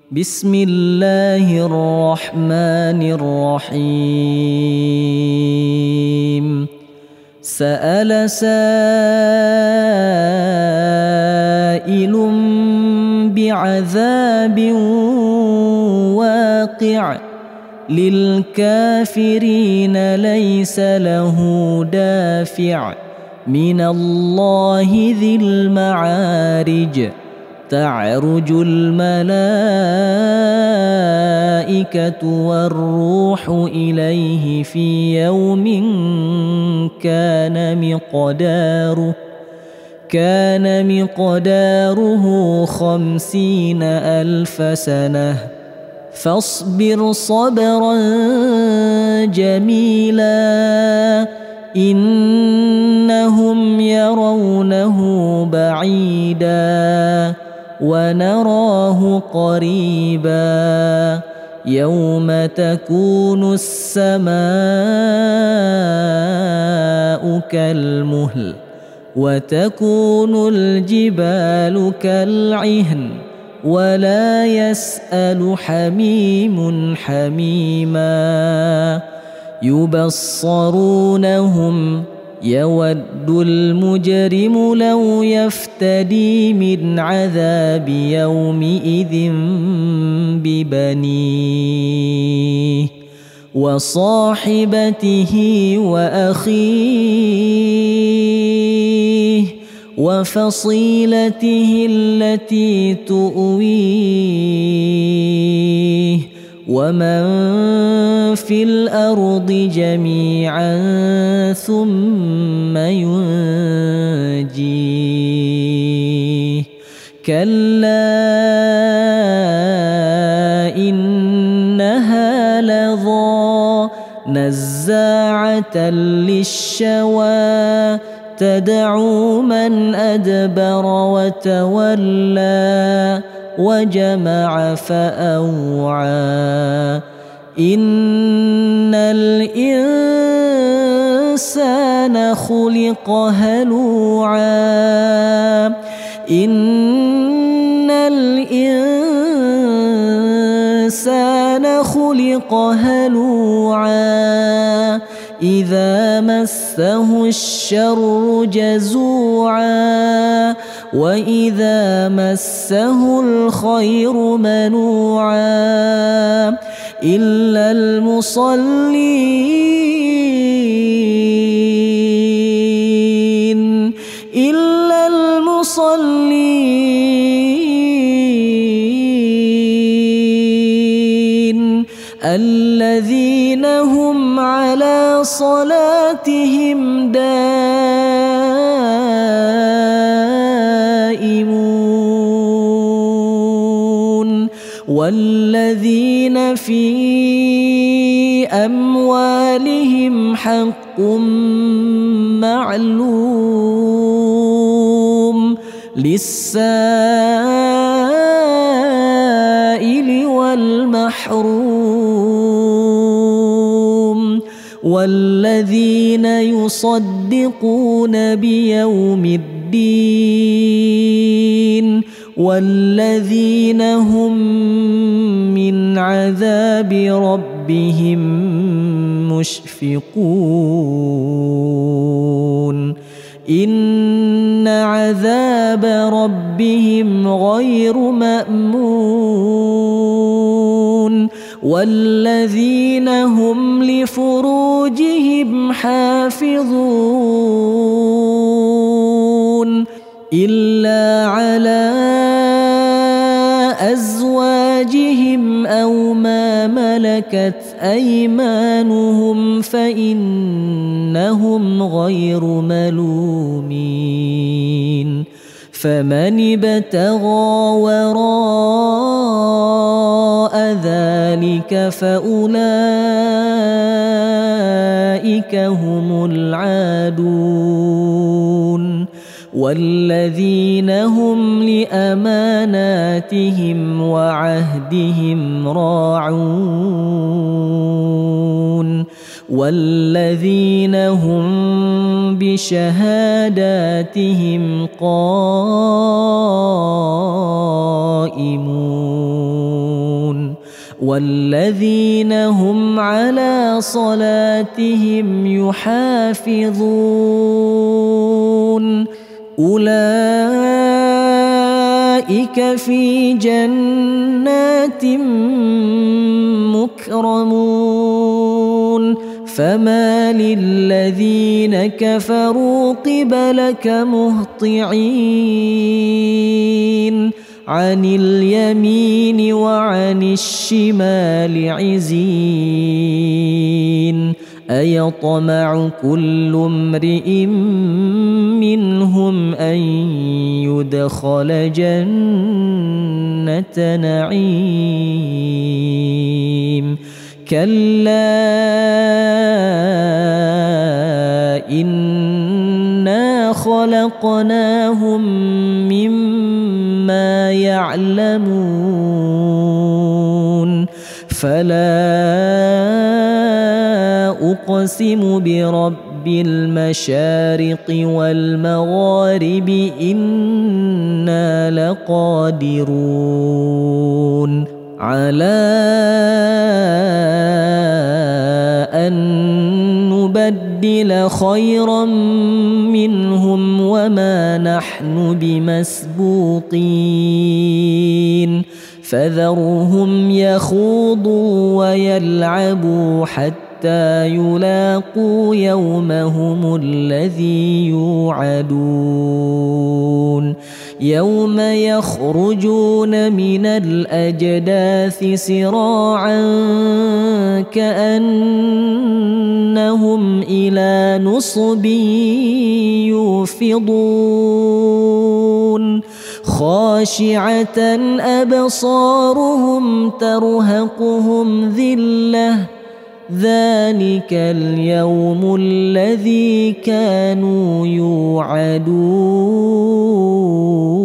بسم الله الرحمن الرحيم سأل سائل بعذاب واقع للكافرين ليس له دافع من الله ذي المعارج تعرج الملائكة والروح إليه في يوم كان مقداره 50,000 سنة فاصبر صبرا جميلا إنهم يرونه بعيدا ونراه قريبا يوم تكون السماء كالمهل وتكون الجبال كالعهن ولا يسأل حميم حميما يبصرونهم يود المجرم لو يفتدي من عذاب يومئذ ببنيه وصاحبته وأخيه وفصيلته التي تؤويه ومن في الأرض جميعا ثم ينجيه كلا إنها لظى نزاعة للشوى تدعو من أدبر وتولى وجمع فأوعى إن الإنسان خلق هلوعا إن الإنسان خلق هلوعا إذا مسه الشر جزوعا وإذا مسه الخير منوعا إلا المصلين الذين هم على صلاتهم دائمون والذين في أموالهم حق معلوم للسائل والمحروم والذين يصدقون بيوم الدين والذين هم من عذاب ربهم مشفقون إن عذاب ربهم غير مأمون والذين هم لفروجهم حافظون إلا على أزواجهم أو ما ملكت أيمانهم فإنهم غير ملومين فمن ابتغى وراء ذلك فأولئك هم العادون والذين هم لأماناتهم وعهدهم راعون والذين هم بشهاداتهم قائمون والذين هم على صلاتهم يحافظون أولئك في جنات مكرمون فما للذين كفروا قبلك مهطعين عن اليمين وعن الشمال عزين أيطمع كل امرئ منهم أن يدخل جنة نعيم كلا إنا خلقناهم مما يعلمون فلا أقسم برب المشارق والمغارب إنا لقادرون على أن نبدل خيرا منهم وما نحن بمسبوقين فذرهم يخوضوا ويلعبوا حتى يلاقوا يومهم الذي يوعدون يوم يخرجون من الأجداث سراعا كأنهم إلى نصب يوفضون خاشعة أبصارهم ترهقهم ذلة ذلك اليوم الذي كانوا يوعدون